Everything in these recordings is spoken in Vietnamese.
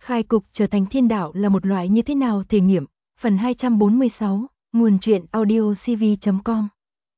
Khai cục trở thành thiên đạo là một loại như thế nào thể nghiệm, phần 246, nguồn truyện audio cv.com.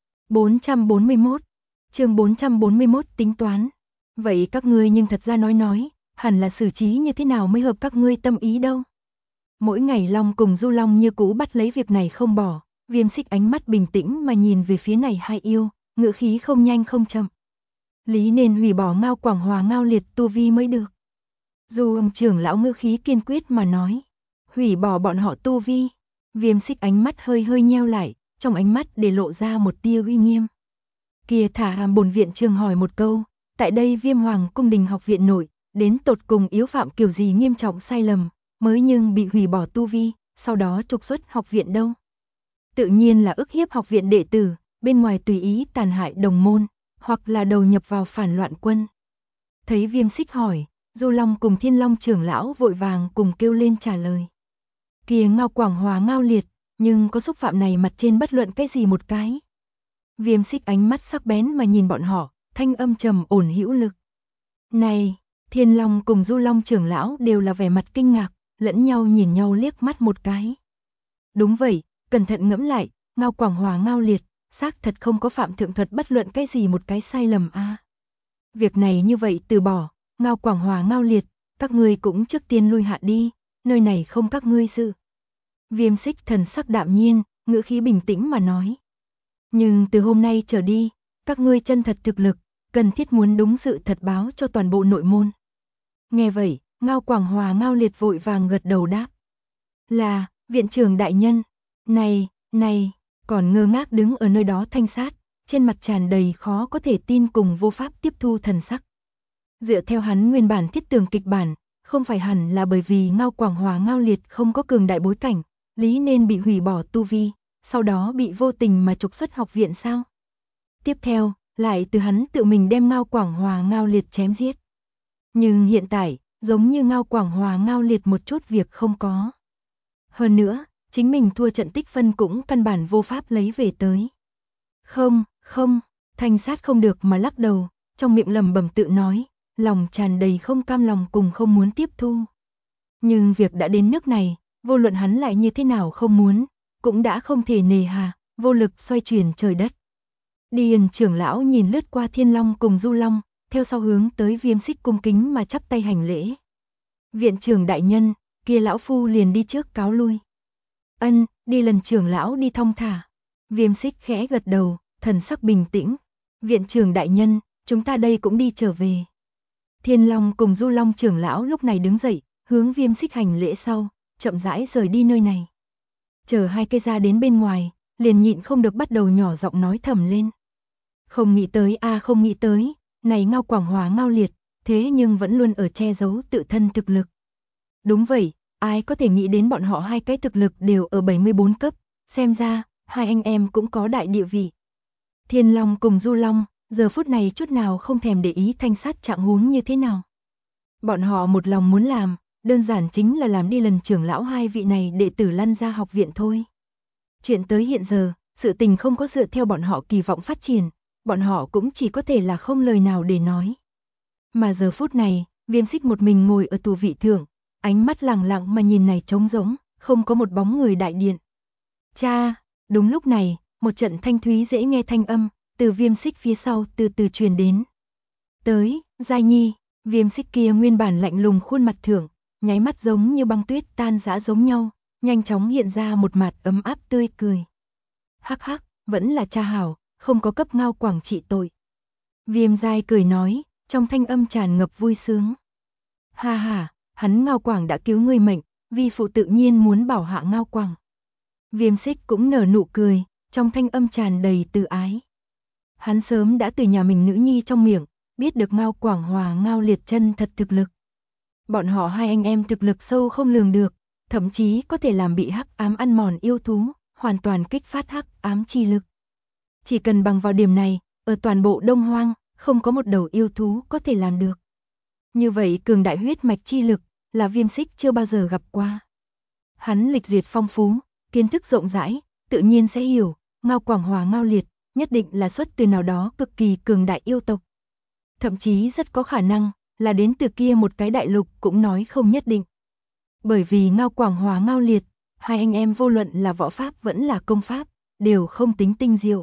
441, chương 441 tính toán. Vậy các ngươi nhưng thật ra nói, hẳn là xử trí như thế nào mới hợp các ngươi tâm ý đâu. Mỗi ngày Long cùng Du Long như cũ bắt lấy việc này không bỏ, Viêm Xích ánh mắt bình tĩnh mà nhìn về phía này hai yêu, ngữ khí không nhanh không chậm. Lý nên hủy bỏ Ngao Quảng Hòa Ngao Liệt tu vi mới được. Du ông trưởng lão ngữ khí kiên quyết mà nói, hủy bỏ bọn họ tu vi. Viêm Xích ánh mắt hơi nheo lại, trong ánh mắt để lộ ra một tia uy nghiêm. Kia thả hàm bổn viện trường hỏi một câu, tại đây Viêm Hoàng cung đình học viện nội, đến tột cùng yếu phạm kiểu gì nghiêm trọng sai lầm, mới nhưng bị hủy bỏ tu vi, sau đó trục xuất học viện đâu. Tự nhiên là ức hiếp học viện đệ tử, bên ngoài tùy ý tàn hại đồng môn, hoặc là đầu nhập vào phản loạn quân. Thấy Viêm Xích hỏi, Du Long cùng Thiên Long trưởng lão vội vàng cùng kêu lên trả lời. Kia Ngao Quảng Hòa Ngao Liệt, nhưng có xúc phạm này mặt trên bất luận cái gì một cái. Viêm Xích ánh mắt sắc bén mà nhìn bọn họ, thanh âm trầm ổn hữu lực. Này, Thiên Long cùng Du Long trưởng lão đều là vẻ mặt kinh ngạc, lẫn nhau nhìn nhau liếc mắt một cái. Đúng vậy, cẩn thận ngẫm lại, Ngao Quảng Hòa Ngao Liệt, xác thật không có phạm thượng thuật bất luận cái gì một cái sai lầm a. Việc này như vậy từ bỏ, Ngao Quảng Hòa Ngao Liệt, các ngươi cũng trước tiên lui hạ đi, nơi này không các ngươi sự. Viêm Xích thần sắc đạm nhiên, ngữ khí bình tĩnh mà nói. Nhưng từ hôm nay trở đi, các ngươi chân thật thực lực, cần thiết muốn đúng sự thật báo cho toàn bộ nội môn. Nghe vậy, Ngao Quảng Hòa Ngao Liệt vội vàng gật đầu đáp. Là, viện trưởng đại nhân, này, còn ngơ ngác đứng ở nơi đó Thanh Sát, trên mặt tràn đầy khó có thể tin cùng vô pháp tiếp thu thần sắc. Dựa theo hắn nguyên bản thiết tưởng kịch bản, không phải hẳn là bởi vì Ngao Quảng Hòa Ngao Liệt không có cường đại bối cảnh, lý nên bị hủy bỏ tu vi, sau đó bị vô tình mà trục xuất học viện sao? Tiếp theo, lại từ hắn tự mình đem Ngao Quảng Hòa Ngao Liệt chém giết. Nhưng hiện tại, giống như Ngao Quảng Hòa Ngao Liệt một chút việc không có. Hơn nữa, chính mình thua trận tích phân cũng căn bản vô pháp lấy về tới. Không, Thanh Sát không được mà lắc đầu, trong miệng lẩm bẩm tự nói, lòng tràn đầy không cam lòng cùng không muốn tiếp thu. Nhưng việc đã đến nước này, vô luận hắn lại như thế nào không muốn, cũng đã không thể nề hà, vô lực xoay chuyển trời đất. Điền trưởng lão nhìn lướt qua Thiên Long cùng Du Long, theo sau hướng tới Viêm Xích cung kính mà chắp tay hành lễ. Viện trưởng đại nhân, kia lão phu liền đi trước cáo lui. Ân, đi lần trưởng lão đi thong thả. Viêm Xích khẽ gật đầu, thần sắc bình tĩnh. Viện trưởng đại nhân, chúng ta đây cũng đi trở về. Thiên Long cùng Du Long trưởng lão lúc này đứng dậy, hướng Viêm Xích hành lễ sau, chậm rãi rời đi nơi này. Chờ hai cây ra đến bên ngoài, liền nhịn không được bắt đầu nhỏ giọng nói thầm lên. Không nghĩ tới, này Ngao Quảng Hòa Ngao Liệt, thế nhưng vẫn luôn ở che giấu tự thân thực lực. Đúng vậy, ai có thể nghĩ đến bọn họ hai cái thực lực đều ở 74 cấp, xem ra, hai anh em cũng có đại địa vị. Thiên Long cùng Du Long, giờ phút này chút nào không thèm để ý Thanh Sát trạng huống như thế nào. Bọn họ một lòng muốn làm, đơn giản chính là làm đi lần trưởng lão hai vị này đệ tử lăn ra học viện thôi. Chuyện tới hiện giờ, sự tình không có dựa theo bọn họ kỳ vọng phát triển, bọn họ cũng chỉ có thể là không lời nào để nói. Mà giờ phút này, Viêm Xích một mình ngồi ở tù vị thượng, ánh mắt lặng lặng mà nhìn này trống rỗng, không có một bóng người đại điện. Cha, đúng lúc này, một trận thanh thúy dễ nghe thanh âm, từ Viêm Xích phía sau từ từ truyền đến. Tới, Giai Nhi, Viêm Xích kia nguyên bản lạnh lùng khuôn mặt thượng, nháy mắt giống như băng tuyết tan rã giống nhau, nhanh chóng hiện ra một mặt ấm áp tươi cười. Hắc hắc, vẫn là cha hảo, không có cấp Ngao Quảng trị tội. Viêm Giai cười nói, trong thanh âm tràn ngập vui sướng. Ha ha, hắn Ngao Quảng đã cứu ngươi mệnh, vi phụ tự nhiên muốn bảo hạ Ngao Quảng. Viêm Xích cũng nở nụ cười, trong thanh âm tràn đầy từ ái. Hắn sớm đã từ nhà mình nữ nhi trong miệng, biết được Ngao Quảng Hòa Ngao Liệt chân thật thực lực. Bọn họ hai anh em thực lực sâu không lường được, thậm chí có thể làm bị hắc ám ăn mòn yêu thú, hoàn toàn kích phát hắc ám chi lực. Chỉ cần bằng vào điểm này, ở toàn bộ Đông Hoang, không có một đầu yêu thú có thể làm được. Như vậy cường đại huyết mạch chi lực, là Viêm Xích chưa bao giờ gặp qua. Hắn lịch duyệt phong phú, kiến thức rộng rãi, tự nhiên sẽ hiểu, Ngao Quảng Hòa Ngao Liệt, nhất định là xuất từ nào đó cực kỳ cường đại yêu tộc. Thậm chí rất có khả năng, là đến từ kia một cái đại lục cũng nói không nhất định. Bởi vì Ngao Quảng Hòa Ngao Liệt, hai anh em vô luận là võ pháp vẫn là công pháp, đều không tính tinh diệu.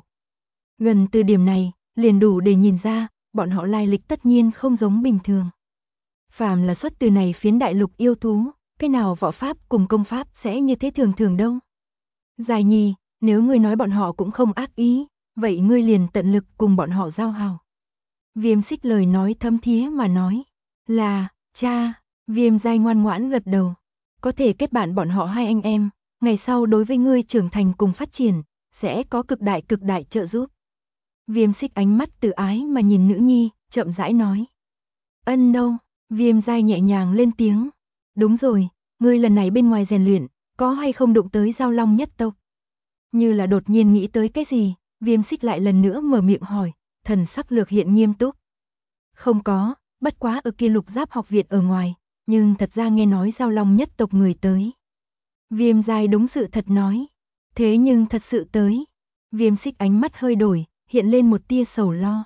Gần từ điểm này, liền đủ để nhìn ra, bọn họ lai lịch tất nhiên không giống bình thường. Phàm là xuất từ này phiến đại lục yêu thú, cái nào võ pháp cùng công pháp sẽ như thế thường thường đâu. Giải Nhi, nếu ngươi nói bọn họ cũng không ác ý, vậy ngươi liền tận lực cùng bọn họ giao hảo. Viêm Xích lời nói thâm thía mà nói, là, cha. Viêm Giai ngoan ngoãn gật đầu, có thể kết bạn bọn họ hai anh em, ngày sau đối với ngươi trưởng thành cùng phát triển, sẽ có cực đại trợ giúp. Viêm Xích ánh mắt từ ái mà nhìn nữ nhi, chậm rãi nói. Ân đâu, Viêm Giai nhẹ nhàng lên tiếng. Đúng rồi, ngươi lần này bên ngoài rèn luyện, có hay không đụng tới Giao Long nhất tộc? Như là đột nhiên nghĩ tới cái gì, Viêm Xích lại lần nữa mở miệng hỏi, thần sắc lược hiện nghiêm túc. Không có, bất quá ở kia Lục Giáp học viện ở ngoài, nhưng thật ra nghe nói Giao Long nhất tộc người tới. Viêm Giai đúng sự thật nói, thế nhưng thật sự tới. Viêm Xích ánh mắt hơi đổi, hiện lên một tia sầu lo.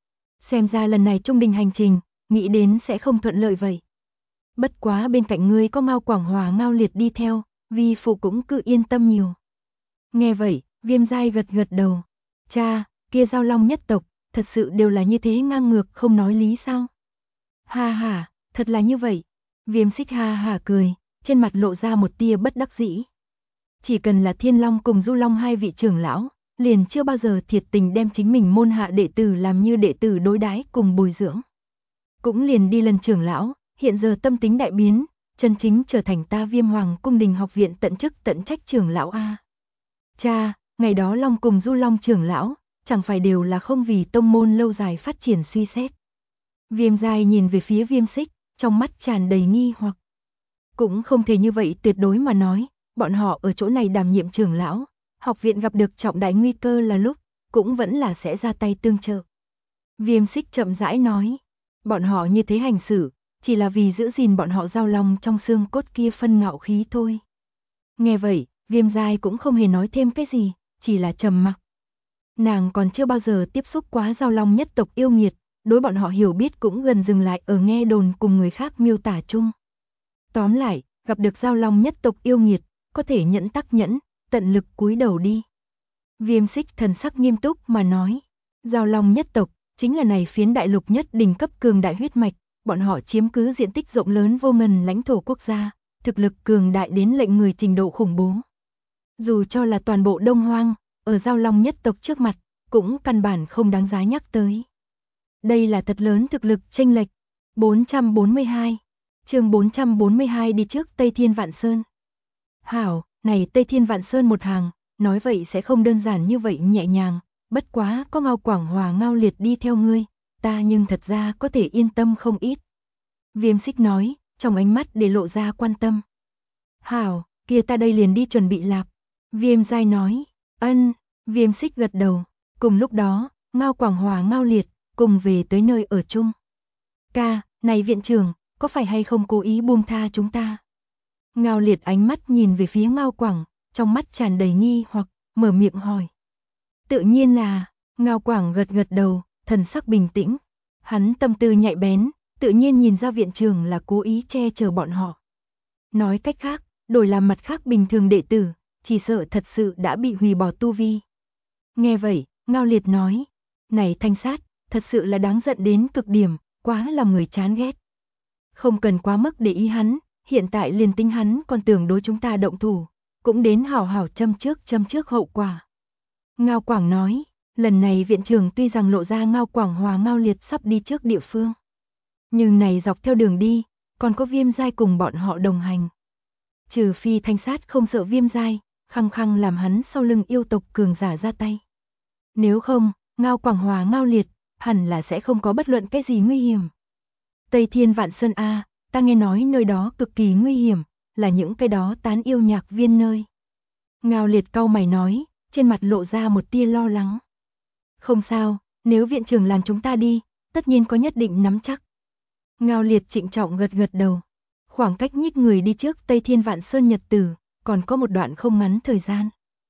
Xem ra lần này trung đình hành trình, nghĩ đến sẽ không thuận lợi vậy. Bất quá bên cạnh ngươi có Ngao Quảng Hòa Ngao Liệt đi theo, vi phụ cũng cứ yên tâm nhiều. Nghe vậy, Viêm Giai gật gật đầu. Cha, kia Giao Long nhất tộc, thật sự đều là như thế ngang ngược không nói lý sao? Ha ha, thật là như vậy. Viêm Xích ha ha cười, trên mặt lộ ra một tia bất đắc dĩ. Chỉ cần là Thiên Long cùng Du Long hai vị trưởng lão, liền chưa bao giờ thiệt tình đem chính mình môn hạ đệ tử làm như đệ tử đối đãi cùng bồi dưỡng. Cũng liền đi lần trưởng lão, hiện giờ tâm tính đại biến, chân chính trở thành ta Viêm Hoàng cung đình học viện tận chức tận trách trưởng lão a. Cha, ngày đó Long cùng Du Long trưởng lão, chẳng phải đều là không vì tông môn lâu dài phát triển suy xét. Viêm Giai nhìn về phía Viêm Xích, trong mắt tràn đầy nghi hoặc. Cũng không thể như vậy tuyệt đối mà nói, bọn họ ở chỗ này đảm nhiệm trưởng lão, học viện gặp được trọng đại nguy cơ là lúc, cũng vẫn là sẽ ra tay tương trợ. Viêm Xích chậm rãi nói, bọn họ như thế hành xử, chỉ là vì giữ gìn bọn họ Giao Long trong xương cốt kia phân ngạo khí thôi. Nghe vậy, Viêm Giai cũng không hề nói thêm cái gì, chỉ là trầm mặc. Nàng còn chưa bao giờ tiếp xúc quá Giao Long nhất tộc yêu nghiệt, đối bọn họ hiểu biết cũng gần dừng lại ở nghe đồn cùng người khác miêu tả chung. Tóm lại, gặp được Giao Long nhất tộc yêu nghiệt, có thể nhẫn tắc nhẫn, tận lực cúi đầu đi. Viêm Xích thần sắc nghiêm túc mà nói, Giao Long nhất tộc, chính là này phiến đại lục nhất đỉnh cấp cường đại huyết mạch, bọn họ chiếm cứ diện tích rộng lớn vô ngần lãnh thổ quốc gia, thực lực cường đại đến lệnh người trình độ khủng bố. Dù cho là toàn bộ Đông Hoang, ở Giao Long nhất tộc trước mặt, cũng căn bản không đáng giá nhắc tới. Đây là thật lớn thực lực chênh lệch. 442, chương 442 đi trước Tây Thiên Vạn Sơn. Hảo, này Tây Thiên Vạn Sơn một hàng, nói vậy sẽ không đơn giản như vậy nhẹ nhàng, bất quá có Ngao Quảng Hòa Ngao Liệt đi theo ngươi, ta nhưng thật ra có thể yên tâm không ít. Viêm Xích nói, trong ánh mắt để lộ ra quan tâm. Hảo, kia ta đây liền đi chuẩn bị lạp. Viêm Giai nói, ân, Viêm Xích gật đầu, cùng lúc đó, Ngao Quảng Hòa Ngao Liệt, cùng về tới nơi ở chung. Ca, này viện trưởng, có phải hay không cố ý buông tha chúng ta? Ngao Liệt ánh mắt nhìn về phía Ngao Quảng, trong mắt tràn đầy nghi hoặc, mở miệng hỏi. Tự nhiên là, Ngao Quảng gật gật đầu, thần sắc bình tĩnh. Hắn tâm tư nhạy bén, tự nhiên nhìn ra viện trưởng là cố ý che chở bọn họ. Nói cách khác, đổi làm mặt khác bình thường đệ tử, chỉ sợ thật sự đã bị hủy bỏ tu vi. Nghe vậy, Ngao Liệt nói, này Thanh Sát, thật sự là đáng giận đến cực điểm, quá làm người chán ghét. Không cần quá mức để ý hắn, hiện tại liền tính hắn còn tưởng đối chúng ta động thủ, cũng đến hảo hảo châm trước hậu quả. Ngao Quảng nói, lần này viện trưởng tuy rằng lộ ra Ngao Quảng Hòa Ngao Liệt sắp đi trước địa phương, nhưng này dọc theo đường đi, còn có Viêm Giai cùng bọn họ đồng hành. Trừ phi Thanh Sát không sợ Viêm Giai, khăng khăng làm hắn sau lưng yêu tộc cường giả ra tay. Nếu không, Ngao Quảng Hòa Ngao Liệt, hẳn là sẽ không có bất luận cái gì nguy hiểm. Tây Thiên Vạn Sơn A, ta nghe nói nơi đó cực kỳ nguy hiểm, là những cái đó tán yêu nhạc viên nơi. Ngao Liệt cau mày nói, trên mặt lộ ra một tia lo lắng. Không sao, nếu viện trưởng làm chúng ta đi, tất nhiên có nhất định nắm chắc. Ngao Liệt trịnh trọng gật gật đầu. Khoảng cách nhích người đi trước Tây Thiên Vạn Sơn nhật tử, còn có một đoạn không ngắn thời gian.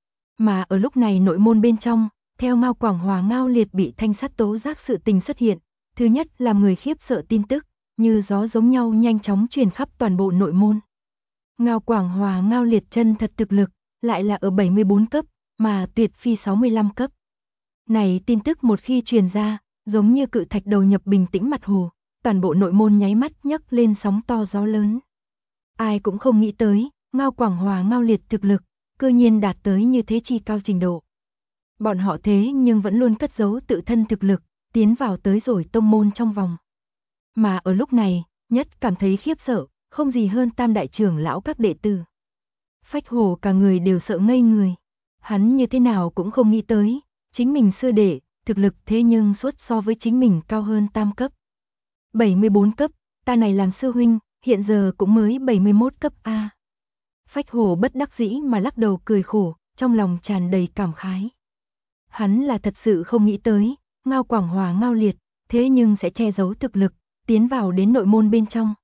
Mà ở lúc này nội môn bên trong, theo Ngao Quảng Hòa Ngao Liệt bị Thanh Sát tố giác sự tình xuất hiện, thứ nhất làm người khiếp sợ tin tức, như gió giống nhau nhanh chóng truyền khắp toàn bộ nội môn. Ngao Quảng Hòa Ngao Liệt chân thật thực lực, lại là ở 74 cấp, mà Tuyệt Phi 65 cấp. Này tin tức một khi truyền ra, giống như cự thạch đầu nhập bình tĩnh mặt hồ, toàn bộ nội môn nháy mắt nhấc lên sóng to gió lớn. Ai cũng không nghĩ tới, Ngao Quảng Hòa Ngao Liệt thực lực, cư nhiên đạt tới như thế chi cao trình độ. Bọn họ thế nhưng vẫn luôn cất giấu tự thân thực lực, tiến vào tới rồi tông môn trong vòng. Mà ở lúc này, nhất cảm thấy khiếp sợ, không gì hơn Tam đại trưởng lão các đệ tử. Phách Hổ cả người đều sợ ngây người. Hắn như thế nào cũng không nghĩ tới, chính mình sư đệ, thực lực thế nhưng suốt so với chính mình cao hơn tam cấp. 74 cấp, ta này làm sư huynh, hiện giờ cũng mới 71 cấp A. Phách Hổ bất đắc dĩ mà lắc đầu cười khổ, trong lòng tràn đầy cảm khái. Hắn là thật sự không nghĩ tới, Ngao Quảng Hòa Ngao Liệt, thế nhưng sẽ che giấu thực lực, tiến vào đến nội môn bên trong.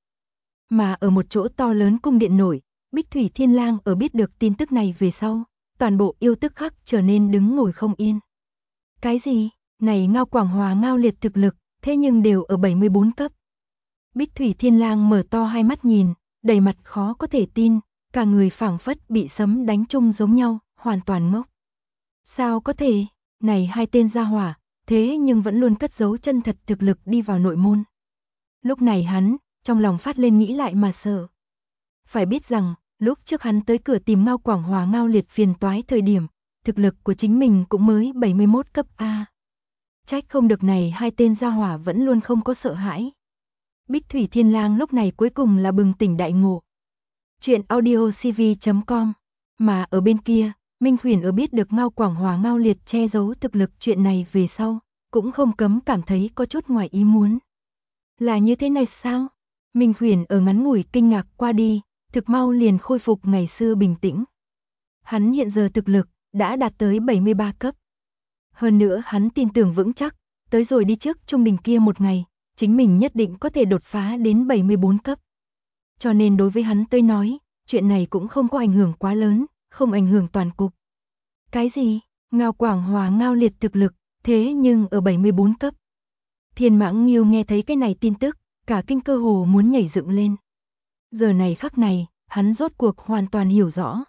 Mà ở một chỗ to lớn cung điện nổi, Bích Thủy Thiên Lang ở biết được tin tức này về sau, toàn bộ yêu tức khắc trở nên đứng ngồi không yên. Cái gì? Này Ngao Quảng Hòa Ngao Liệt thực lực, thế nhưng đều ở 74 cấp. Bích Thủy Thiên Lang mở to hai mắt nhìn, đầy mặt khó có thể tin, cả người phảng phất bị sấm đánh trúng giống nhau, hoàn toàn ngốc. Sao có thể? Này hai tên gia hỏa, thế nhưng vẫn luôn cất giấu chân thật thực lực đi vào nội môn. Lúc này hắn, trong lòng phát lên nghĩ lại mà sợ. Phải biết rằng, lúc trước hắn tới cửa tìm Ngao Quảng Hòa Ngao Liệt phiền toái thời điểm, thực lực của chính mình cũng mới 71 cấp A. Trách không được này hai tên gia hỏa vẫn luôn không có sợ hãi. Bích Thủy Thiên Lang lúc này cuối cùng là bừng tỉnh đại ngộ. Chuyện audiocv.com. Mà ở bên kia, Minh Huyền ở biết được Ngao Quảng Hòa Ngao Liệt che giấu thực lực chuyện này về sau, cũng không cấm cảm thấy có chút ngoài ý muốn. Là như thế này sao? Minh Huyền ở ngắn ngủi kinh ngạc qua đi, thực mau liền khôi phục ngày xưa bình tĩnh. Hắn hiện giờ thực lực đã đạt tới 73 cấp. Hơn nữa hắn tin tưởng vững chắc, tới rồi đi trước trung đình kia một ngày, chính mình nhất định có thể đột phá đến 74 cấp. Cho nên đối với hắn tới nói, chuyện này cũng không có ảnh hưởng quá lớn, không ảnh hưởng toàn cục. Cái gì? Ngao Quảng Hòa Ngao Liệt thực lực, thế nhưng ở 74 cấp. Thiên Mãng Nghiêu nghe thấy cái này tin tức, cả kinh cơ hồ muốn nhảy dựng lên. Giờ này khắc này, hắn rốt cuộc hoàn toàn hiểu rõ.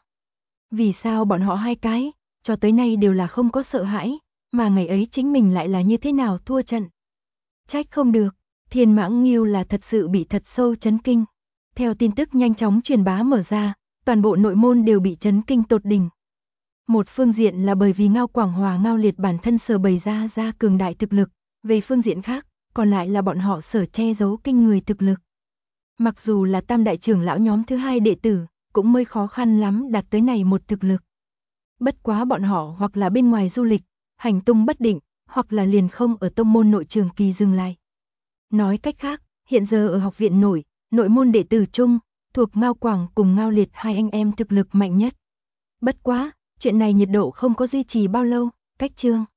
Vì sao bọn họ hai cái, cho tới nay đều là không có sợ hãi, mà ngày ấy chính mình lại là như thế nào thua trận. Trách không được, Thiên Mãng Nghiêu là thật sự bị thật sâu chấn kinh. Theo tin tức nhanh chóng truyền bá mở ra, toàn bộ nội môn đều bị chấn kinh tột đỉnh. Một phương diện là bởi vì Ngao Quảng Hòa Ngao Liệt bản thân sở bày ra cường đại thực lực, về phương diện khác, còn lại là bọn họ sở che giấu kinh người thực lực. Mặc dù là tam đại trưởng lão nhóm thứ hai đệ tử, cũng mới khó khăn lắm đạt tới này một thực lực. Bất quá bọn họ hoặc là bên ngoài du lịch, hành tung bất định, hoặc là liền không ở tông môn nội trường kỳ dừng lại. Nói cách khác, hiện giờ ở học viện nội môn đệ tử chung, thuộc Ngao Quảng cùng Ngao Liệt hai anh em thực lực mạnh nhất. Bất quá, chuyện này nhiệt độ không có duy trì bao lâu, cách chương